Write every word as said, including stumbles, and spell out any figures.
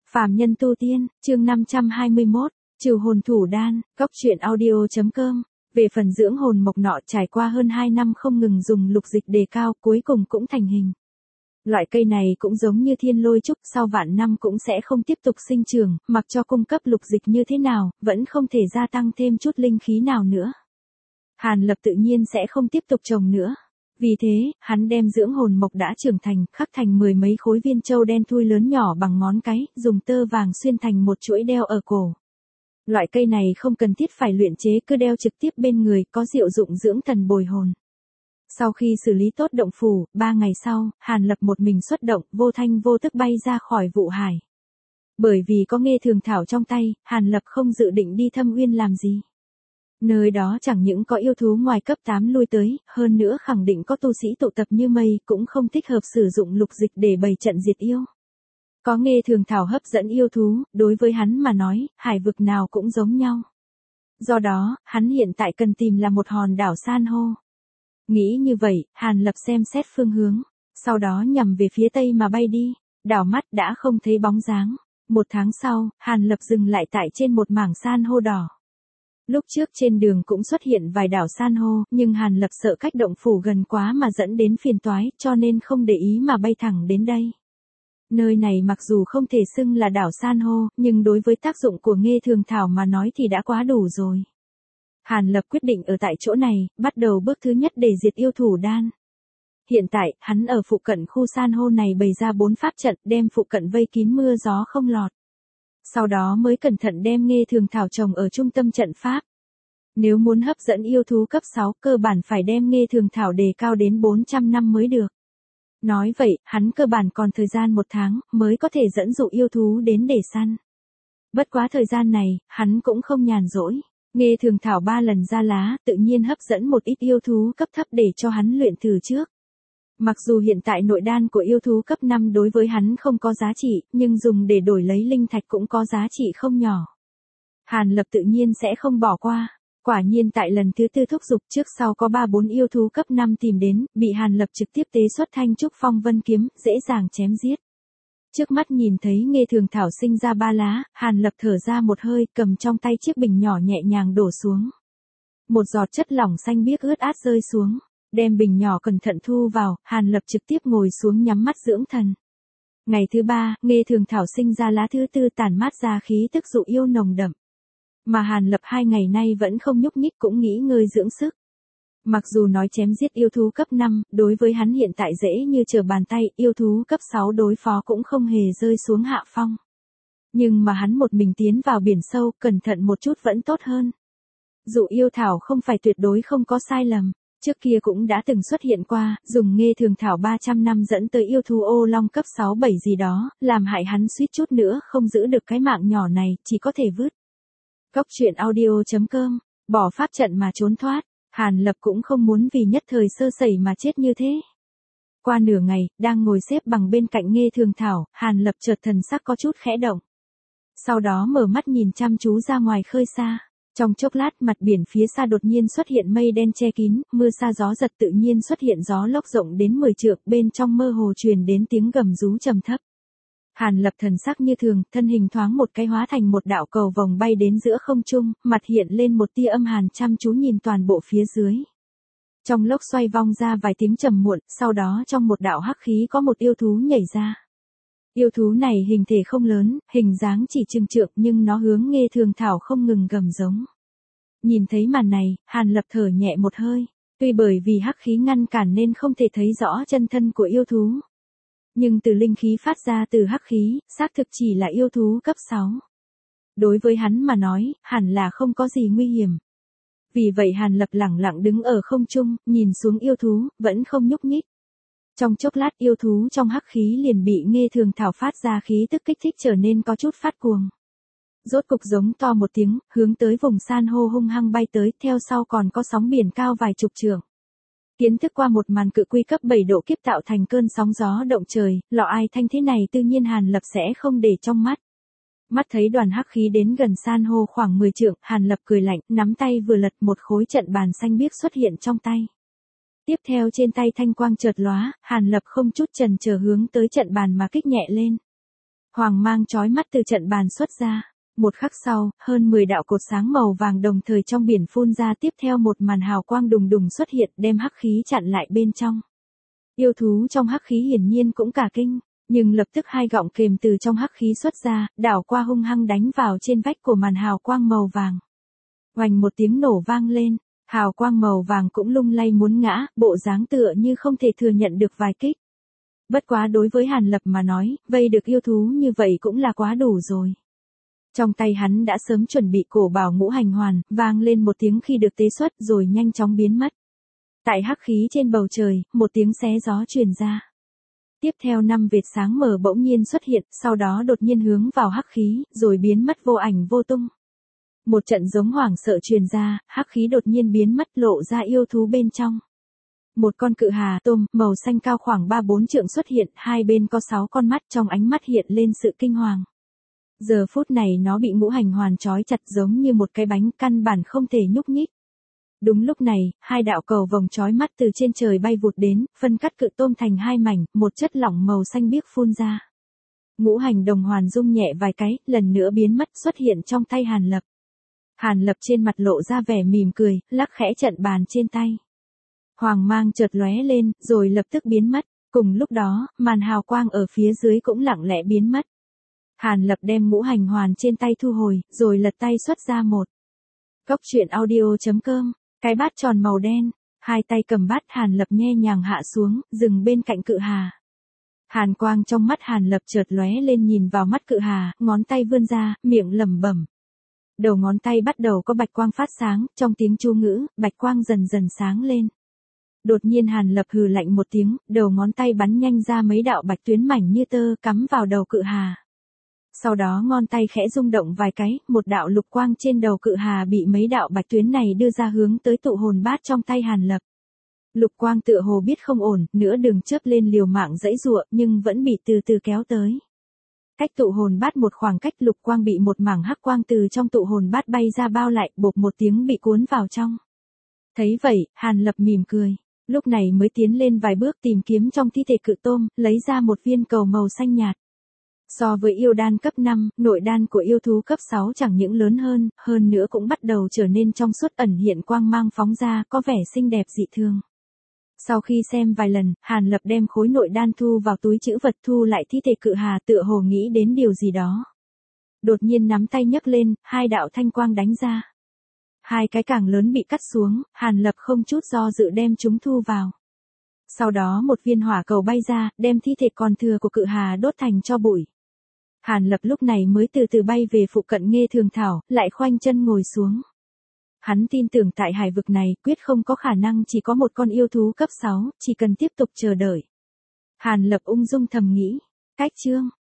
Phàm nhân tu tiên, chương năm trăm hai mươi mốt, trừ hồn thủ đan, góc truyện audio.com. Về phần dưỡng hồn mộc nọ trải qua hơn hai năm không ngừng dùng lục dịch đề cao, cuối cùng cũng thành hình. Loại cây này cũng giống như thiên lôi trúc, sau vạn năm cũng sẽ không tiếp tục sinh trưởng, mặc cho cung cấp lục dịch như thế nào, vẫn không thể gia tăng thêm chút linh khí nào nữa. Hàn Lập tự nhiên sẽ không tiếp tục trồng nữa. Vì thế, hắn đem dưỡng hồn mộc đã trưởng thành, khắc thành mười mấy khối viên châu đen thui lớn nhỏ bằng ngón cái, dùng tơ vàng xuyên thành một chuỗi đeo ở cổ. Loại cây này không cần thiết phải luyện chế, cứ đeo trực tiếp bên người, có diệu dụng dưỡng thần bồi hồn. Sau khi xử lý tốt động phủ, ba ngày sau, Hàn Lập một mình xuất động, vô thanh vô tức bay ra khỏi vụ hải. Bởi vì có Nghê Thường Thảo trong tay, Hàn Lập không dự định đi Thâm Uyên làm gì. Nơi đó chẳng những có yêu thú ngoài cấp tám lui tới, hơn nữa khẳng định có tu sĩ tụ tập như mây, cũng không thích hợp sử dụng lục dịch để bày trận diệt yêu. Có Nghê Thường Thảo hấp dẫn yêu thú, đối với hắn mà nói, hải vực nào cũng giống nhau. Do đó, hắn hiện tại cần tìm là một hòn đảo san hô. Nghĩ như vậy, Hàn Lập xem xét phương hướng, sau đó nhằm về phía tây mà bay đi, đảo mắt đã không thấy bóng dáng. Một tháng sau, Hàn Lập dừng lại tại trên một mảng san hô đỏ. Lúc trước trên đường cũng xuất hiện vài đảo san hô, nhưng Hàn Lập sợ cách động phủ gần quá mà dẫn đến phiền toái, cho nên không để ý mà bay thẳng đến đây. Nơi này mặc dù không thể xưng là đảo san hô, nhưng đối với tác dụng của Nghê Thường Thảo mà nói thì đã quá đủ rồi. Hàn Lập quyết định ở tại chỗ này, bắt đầu bước thứ nhất để diệt yêu thủ đan. Hiện tại, hắn ở phụ cận khu san hô này bày ra bốn pháp trận, đem phụ cận vây kín mưa gió không lọt. Sau đó mới cẩn thận đem Nghê Thường Thảo trồng ở trung tâm trận pháp. Nếu muốn hấp dẫn yêu thú cấp sáu, cơ bản phải đem Nghê Thường Thảo đề cao đến bốn trăm năm mới được. Nói vậy, hắn cơ bản còn thời gian một tháng, mới có thể dẫn dụ yêu thú đến để săn. Bất quá thời gian này, hắn cũng không nhàn rỗi. Nghê Thường Thảo ba lần ra lá, tự nhiên hấp dẫn một ít yêu thú cấp thấp để cho hắn luyện thử trước. Mặc dù hiện tại nội đan của yêu thú cấp năm đối với hắn không có giá trị, nhưng dùng để đổi lấy linh thạch cũng có giá trị không nhỏ. Hàn Lập tự nhiên sẽ không bỏ qua. Quả nhiên tại lần thứ tư thúc dục trước sau có ba bốn yêu thú cấp năm tìm đến, bị Hàn Lập trực tiếp tế xuất thanh trúc phong vân kiếm, dễ dàng chém giết. Trước mắt nhìn thấy Nghê Thường Thảo sinh ra ba lá, Hàn Lập thở ra một hơi, cầm trong tay chiếc bình nhỏ nhẹ nhàng đổ xuống. Một giọt chất lỏng xanh biếc ướt át rơi xuống, đem bình nhỏ cẩn thận thu vào, Hàn Lập trực tiếp ngồi xuống nhắm mắt dưỡng thần. Ngày thứ ba, Nghê Thường Thảo sinh ra lá thứ tư tản mát ra khí tức dụ yêu nồng đậm. Mà Hàn Lập hai ngày nay vẫn không nhúc nhích cũng nghỉ ngơi dưỡng sức. Mặc dù nói chém giết yêu thú cấp năm, đối với hắn hiện tại dễ như trở bàn tay, yêu thú cấp sáu đối phó cũng không hề rơi xuống hạ phong. Nhưng mà hắn một mình tiến vào biển sâu, cẩn thận một chút vẫn tốt hơn. Dụ yêu thảo không phải tuyệt đối không có sai lầm, trước kia cũng đã từng xuất hiện qua, dùng Nghê Thường Thảo ba trăm năm dẫn tới yêu thú ô long cấp sáu bảy gì đó, làm hại hắn suýt chút nữa không giữ được cái mạng nhỏ này, chỉ có thể vứt. Góc truyện audio.com, bỏ pháp trận mà trốn thoát. Hàn Lập cũng không muốn vì nhất thời sơ sẩy mà chết như thế. Qua nửa ngày, đang ngồi xếp bằng bên cạnh Nghê Thường Thảo, Hàn Lập chợt thần sắc có chút khẽ động. Sau đó mở mắt nhìn chăm chú ra ngoài khơi xa. Trong chốc lát mặt biển phía xa đột nhiên xuất hiện mây đen che kín, mưa sa gió giật tự nhiên xuất hiện gió lốc rộng đến mười trượng, bên trong mơ hồ truyền đến tiếng gầm rú trầm thấp. Hàn Lập thần sắc như thường, thân hình thoáng một cái hóa thành một đạo cầu vồng bay đến giữa không trung, mặt hiện lên một tia âm hàn chăm chú nhìn toàn bộ phía dưới. Trong lốc xoay vong ra vài tiếng trầm muộn, sau đó trong một đạo hắc khí có một yêu thú nhảy ra. Yêu thú này hình thể không lớn, hình dáng chỉ chừng trượng nhưng nó hướng Nghê Thường Thảo không ngừng gầm giống. Nhìn thấy màn này, Hàn Lập thở nhẹ một hơi, tuy bởi vì hắc khí ngăn cản nên không thể thấy rõ chân thân của yêu thú. Nhưng từ linh khí phát ra từ hắc khí, xác thực chỉ là yêu thú cấp sáu. Đối với hắn mà nói, hẳn là không có gì nguy hiểm. Vì vậy Hàn Lập lẳng lặng đứng ở không trung, nhìn xuống yêu thú, vẫn không nhúc nhích. Trong chốc lát yêu thú trong hắc khí liền bị Nghê Thường Thảo phát ra khí tức kích thích trở nên có chút phát cuồng. Rốt cục giống to một tiếng, hướng tới vùng san hô hung hăng bay tới, theo sau còn có sóng biển cao vài chục trượng. Kiến thức qua một màn cự quy cấp bảy độ kiếp tạo thành cơn sóng gió động trời, lọ ai thanh thế này tự nhiên Hàn Lập sẽ không để trong mắt. Mắt thấy đoàn hắc khí đến gần san hô khoảng mười trượng, Hàn Lập cười lạnh, nắm tay vừa lật một khối trận bàn xanh biếc xuất hiện trong tay. Tiếp theo trên tay thanh quang chợt lóa, Hàn Lập không chút chần chờ hướng tới trận bàn mà kích nhẹ lên. Hoàng mang chói mắt từ trận bàn xuất ra. Một khắc sau, hơn mười đạo cột sáng màu vàng đồng thời trong biển phun ra, tiếp theo một màn hào quang đùng đùng xuất hiện đem hắc khí chặn lại bên trong. Yêu thú trong hắc khí hiển nhiên cũng cả kinh, nhưng lập tức hai gọng kềm từ trong hắc khí xuất ra, đảo qua hung hăng đánh vào trên vách của màn hào quang màu vàng. Oành một tiếng nổ vang lên, hào quang màu vàng cũng lung lay muốn ngã, bộ dáng tựa như không thể thừa nhận được vài kích. Bất quá đối với Hàn Lập mà nói, vây được yêu thú như vậy cũng là quá đủ rồi. Trong tay hắn đã sớm chuẩn bị cổ bảo ngũ hành hoàn, vang lên một tiếng khi được tế xuất rồi nhanh chóng biến mất. Tại hắc khí trên bầu trời, một tiếng xé gió truyền ra. Tiếp theo năm vệt sáng mờ bỗng nhiên xuất hiện, sau đó đột nhiên hướng vào hắc khí, rồi biến mất vô ảnh vô tung. Một trận giống hoảng sợ truyền ra, hắc khí đột nhiên biến mất lộ ra yêu thú bên trong. Một con cự hà tôm, màu xanh cao khoảng ba bốn trượng xuất hiện, hai bên có sáu con mắt, trong ánh mắt hiện lên sự kinh hoàng. Giờ phút này nó bị ngũ hành hoàn trói chặt giống như một cái bánh, căn bản không thể nhúc nhích. Đúng lúc này, hai đạo cầu vồng chói mắt từ trên trời bay vụt đến, phân cắt cự tôm thành hai mảnh, một chất lỏng màu xanh biếc phun ra. Ngũ hành đồng hoàn rung nhẹ vài cái, lần nữa biến mất xuất hiện trong tay Hàn Lập. Hàn Lập trên mặt lộ ra vẻ mỉm cười, lắc khẽ trận bàn trên tay. Hoàng mang chợt lóe lên, rồi lập tức biến mất, cùng lúc đó, màn hào quang ở phía dưới cũng lặng lẽ biến mất. Hàn Lập đem ngũ hành hoàn trên tay thu hồi, rồi lật tay xuất ra một. Cốc truyện audio chấm com, cái bát tròn màu đen, hai tay cầm bát Hàn Lập nhẹ nhàng hạ xuống, dừng bên cạnh cự hà. Hàn quang trong mắt Hàn Lập chợt lóe lên nhìn vào mắt cự hà, ngón tay vươn ra, miệng lẩm bẩm. Đầu ngón tay bắt đầu có bạch quang phát sáng, trong tiếng chú ngữ, bạch quang dần dần sáng lên. Đột nhiên Hàn Lập hừ lạnh một tiếng, đầu ngón tay bắn nhanh ra mấy đạo bạch tuyến mảnh như tơ cắm vào đầu cự hà. Sau đó ngón tay khẽ rung động vài cái, một đạo lục quang trên đầu cự hà bị mấy đạo bạch tuyến này đưa ra hướng tới tụ hồn bát trong tay Hàn Lập. Lục quang tựa hồ biết không ổn, nửa đường chớp lên liều mạng giãy giụa, nhưng vẫn bị từ từ kéo tới. Cách tụ hồn bát một khoảng cách, lục quang bị một mảng hắc quang từ trong tụ hồn bát bay ra bao lại, bộp một tiếng bị cuốn vào trong. Thấy vậy, Hàn Lập mỉm cười, lúc này mới tiến lên vài bước tìm kiếm trong thi thể cự tôm, lấy ra một viên cầu màu xanh nhạt. So với yêu đan cấp năm, nội đan của yêu thú cấp sáu chẳng những lớn hơn, hơn nữa cũng bắt đầu trở nên trong suốt, ẩn hiện quang mang phóng ra, có vẻ xinh đẹp dị thường. Sau khi xem vài lần, Hàn Lập đem khối nội đan thu vào túi trữ vật, thu lại thi thể cự hà, tựa hồ nghĩ đến điều gì đó. Đột nhiên nắm tay nhấc lên, hai đạo thanh quang đánh ra. Hai cái càng lớn bị cắt xuống, Hàn Lập không chút do dự đem chúng thu vào. Sau đó một viên hỏa cầu bay ra, đem thi thể còn thừa của cự hà đốt thành tro bụi. Hàn Lập lúc này mới từ từ bay về phụ cận Nghê Thường Thảo, lại khoanh chân ngồi xuống. Hắn tin tưởng tại hải vực này quyết không có khả năng chỉ có một con yêu thú cấp sáu, chỉ cần tiếp tục chờ đợi. Hàn Lập ung dung thầm nghĩ, cách chương.